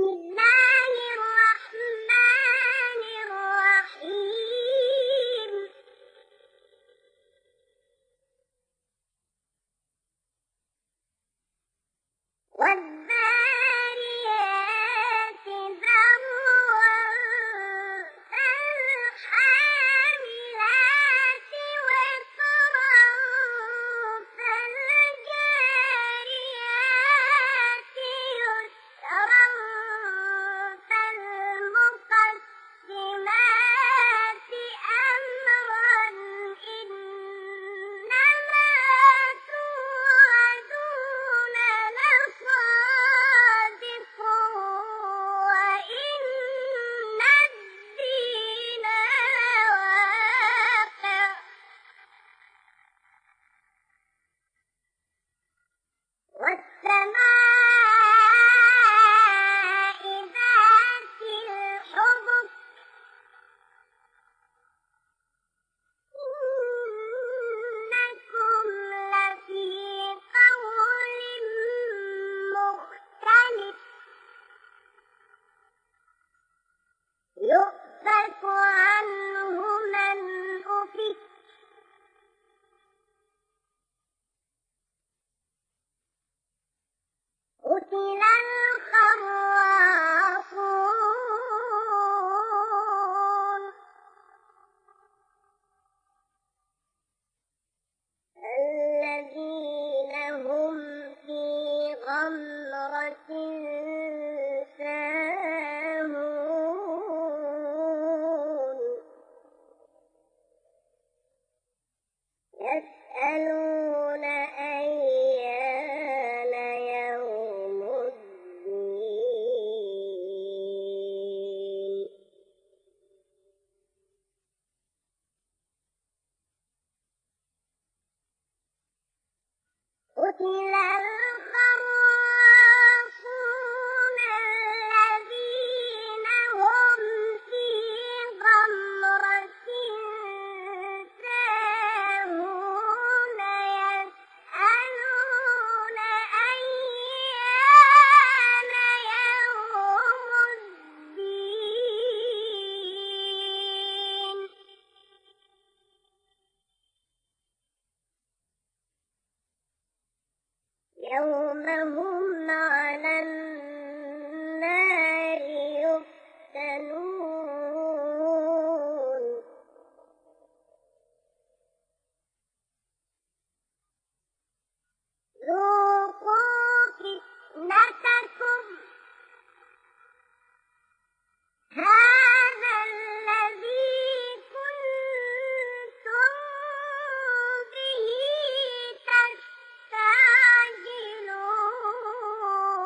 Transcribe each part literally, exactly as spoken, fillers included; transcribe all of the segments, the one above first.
الله الرحمن الرحيم والذاريات ذروا فالحاملات وقرا فالجاريات يسرا فالمقسمات أمرا إنما توعدون لصادق وإن الدين لواقع والسماء ذات الحبك إنكم لفي قول مختلف يؤفك عنه من أفك قتل الخراصون الذين هم في غمرة ساهون يسألون أيان يوم الدين قتل الخراصون الذين هم في غمرة ساهون يسألون أيان يوم الدين يوم هم على النار يفتنون ذوقوا فتنتكم هذا الذي كنتم به تستعجلون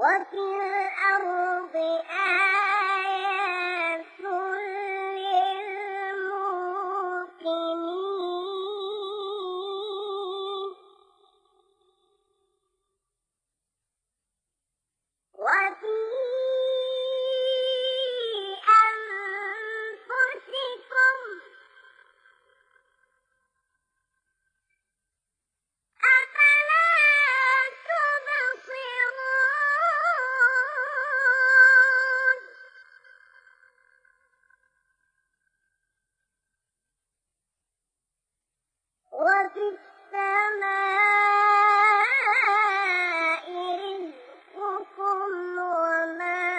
وفي الأرض آيات للموقنين وفي أنفسكم أفلا تبصرون وفي السماء رزقكم وما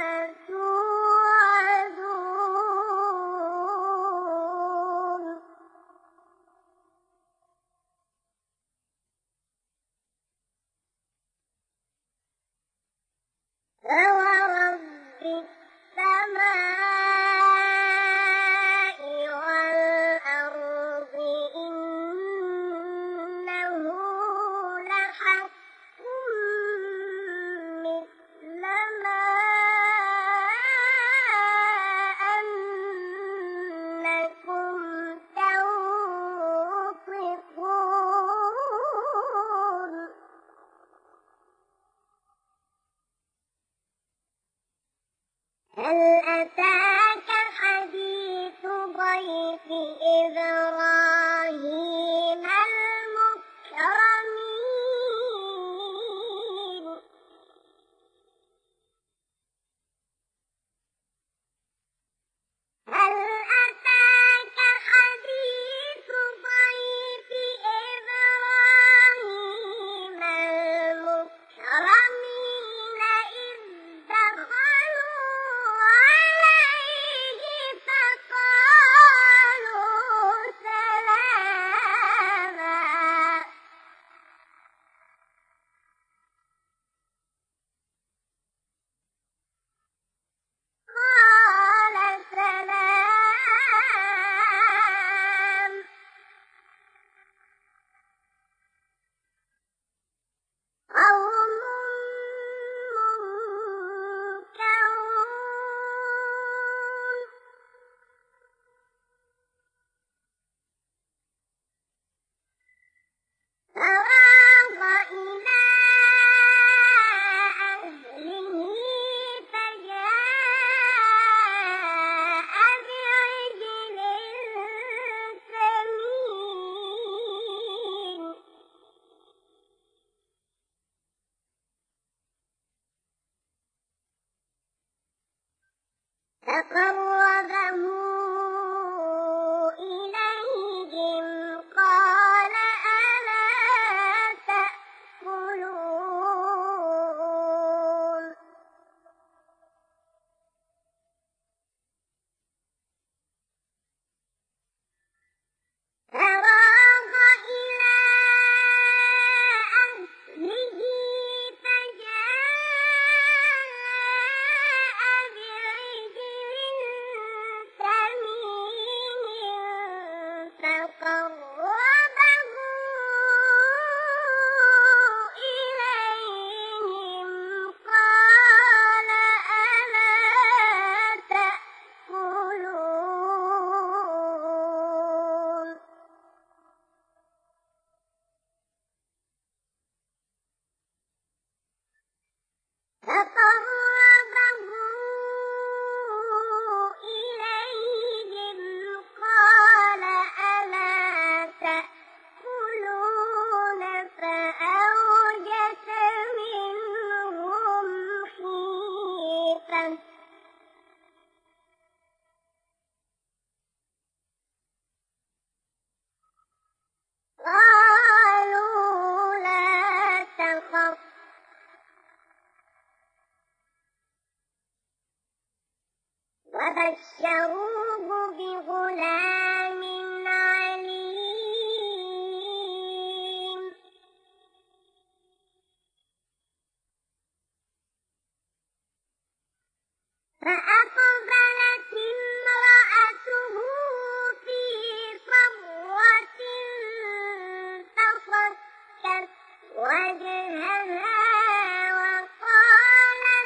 توعدون فورب السماء والأرض إنه لحق مثل ما أنكم تنطقون هل أتاك حديث ضيف إبراهيم المكرمين هل أتاك حديث ضيف إبراهيم المكرمين إذ دخلوا عليه فقالوا سلاما قال سلام قوم منكرون فراغ إلى أهله فجاء بعجل سمين فقربه إليهم قال ألا تأكلون فراغ إلى أهله فجاء بعجل سمين فقربه إليهم قال ألا تأكلون فقربه إليهم قال ألا تأكلون فأوجس منهم خيفة قالوا لا تخف وبشروه بغلام عليم فأقبلت امرأته في صرة فصكت وجهها وقالت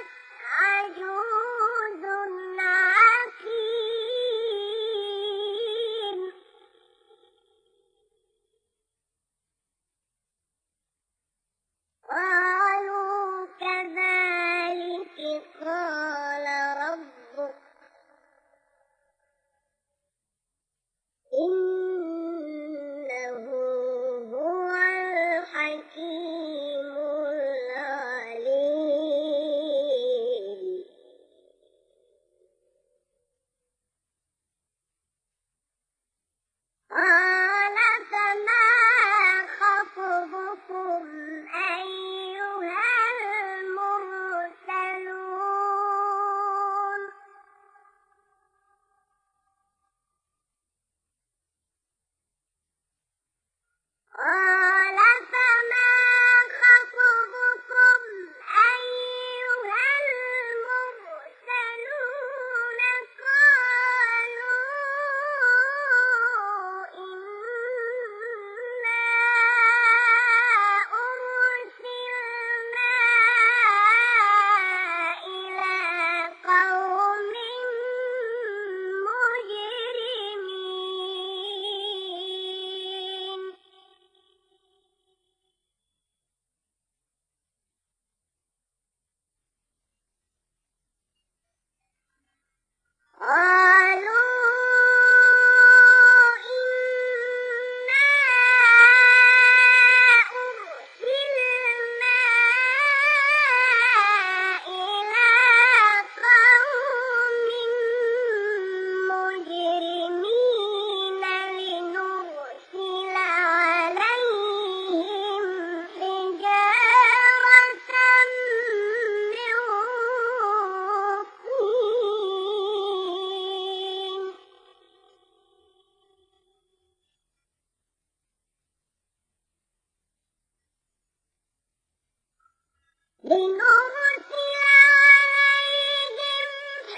لنرسل عليهم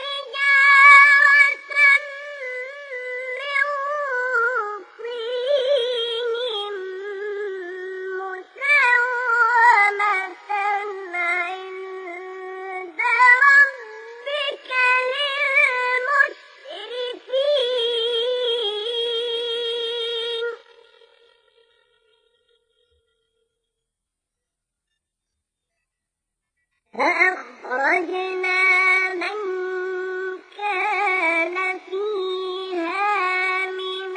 حجارة من طين مسومة عند ربك للمسرفين فأخرجنا من كان فيها من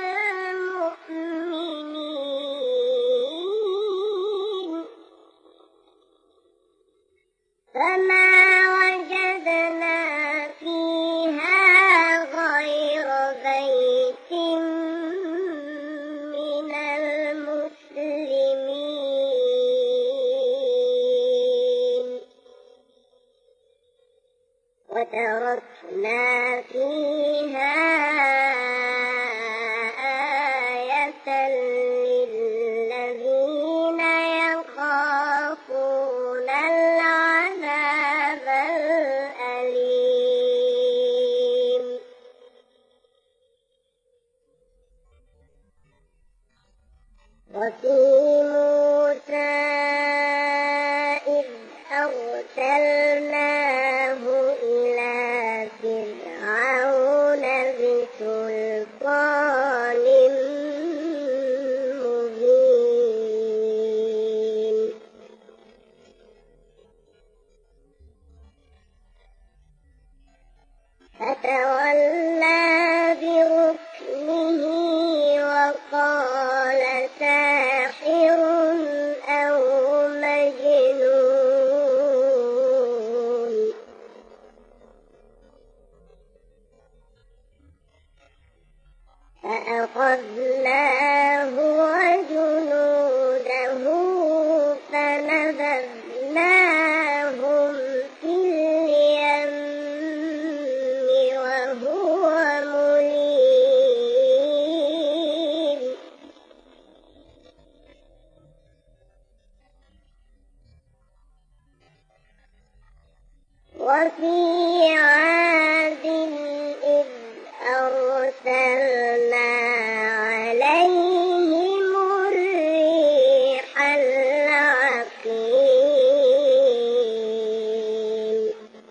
المؤمنين فما وجدنا فيها غير بيت من المسلمين وتركنا فيها آية للذين يخافون العذاب الأليم وفي موسى إذ أرسلناه إلى فرعون بسلطان مبين فتولى بركنه وقال ساحر أو مجنون فأخذناه وجنوده فنبذناهم في اليم وهو مليم وفي عاد إذ أرسلنا عليهم الريح العقيم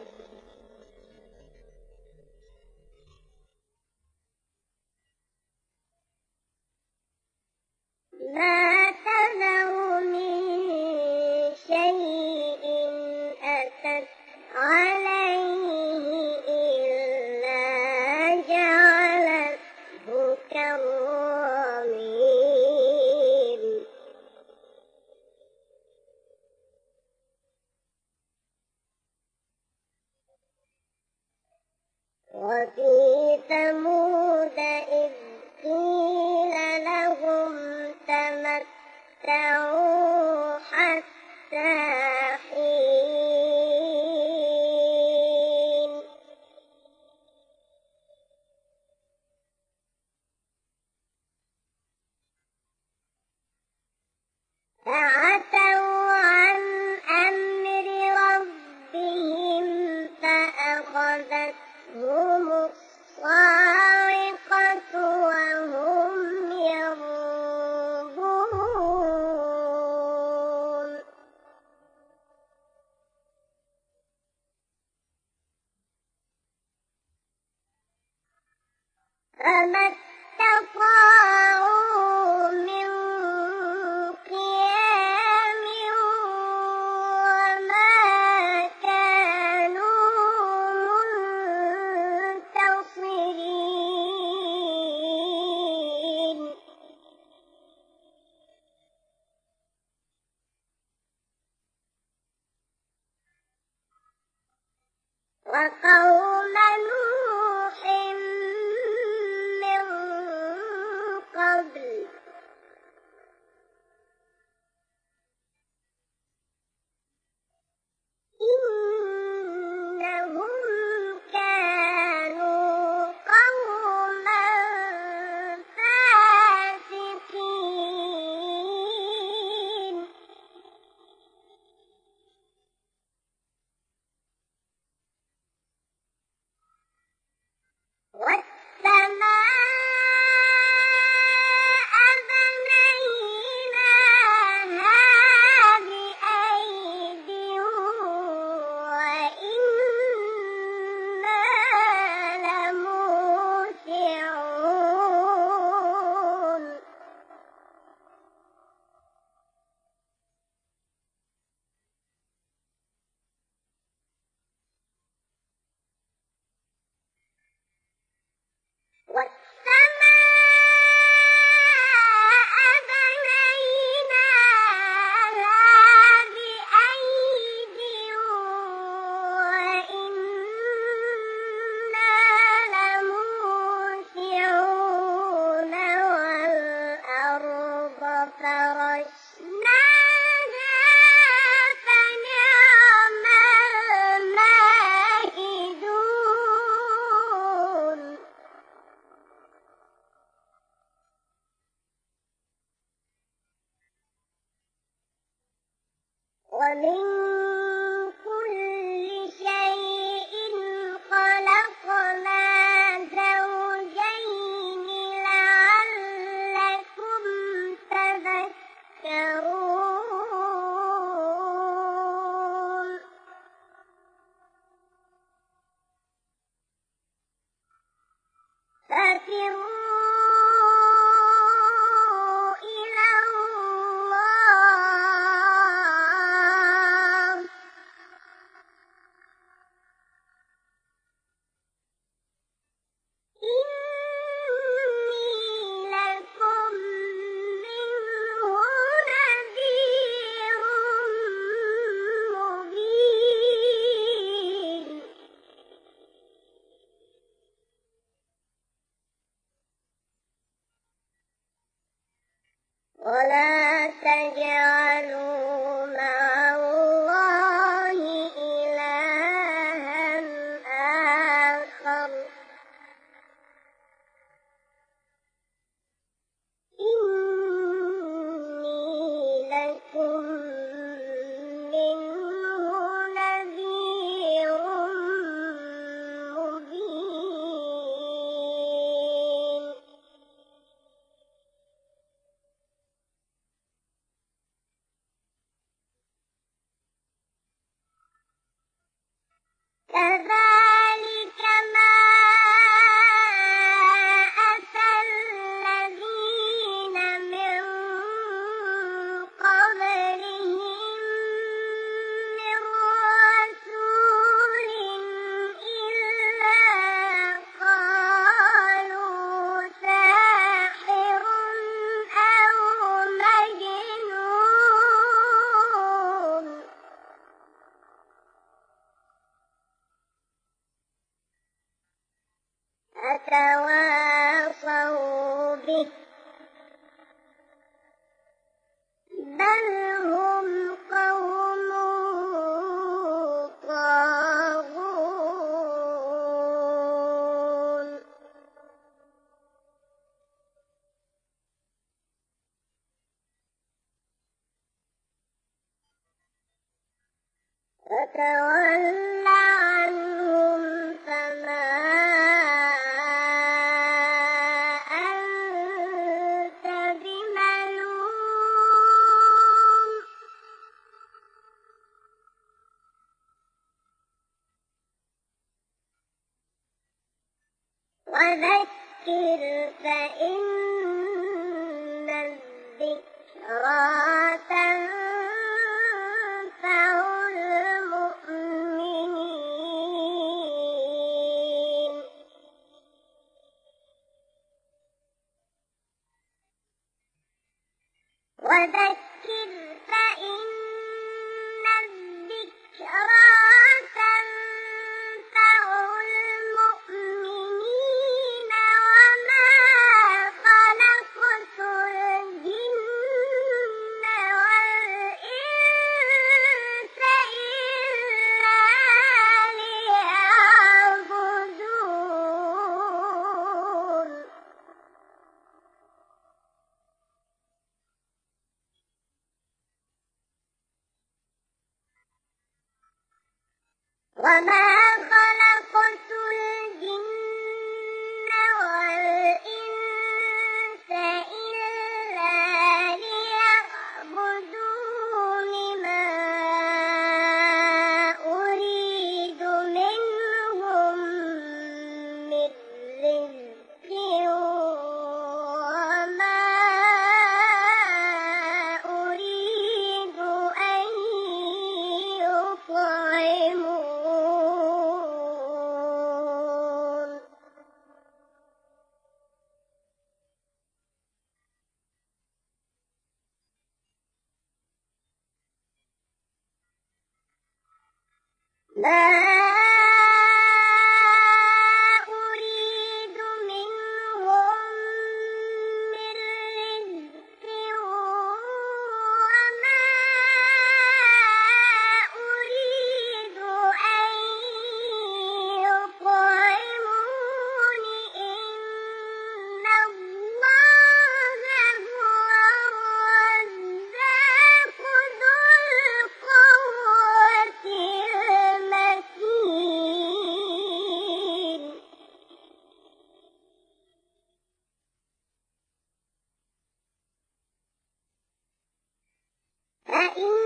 ما تذر من شيء أتت عليه إلا جعلته كالرميم وفي ثمود إذ قيل لهم تمتعوا حتى حين فعتوا عن أمر ربهم فأخذتهم الصاعقة وهم ينظرون فما استطاعوا من قيام وما كانوا منتصرين وقوم نوح من قبل إنهم كانوا قوما فاسقين يصلاها فنعم الماهدون ومن كل شيء خلقنا زوجين لعلكم تذكرون ففروا إلى الله إني لكم منه نذير مبين ولا تجعلوا مع الله إلها آخر إني لكم منه نذير مبين كذلك ما أتى الذين من قبلهم من رسول إلا قالوا ساحر أو مجنون أتواصوا به بل هم قوم طاغون فتول عنهم فما أنت بملوم وذكر فإن الذكرى تنفع المؤمنين وذكر فإن الذكرى تنفع المؤمنين وما خلقت الجن والإنس إلا ليعبدون وما خلقت الجن والإنس إلا ليعبدون ما أريد منهم من رزق وما أريد أن يطعمون ما أريد منهم من رزق فإن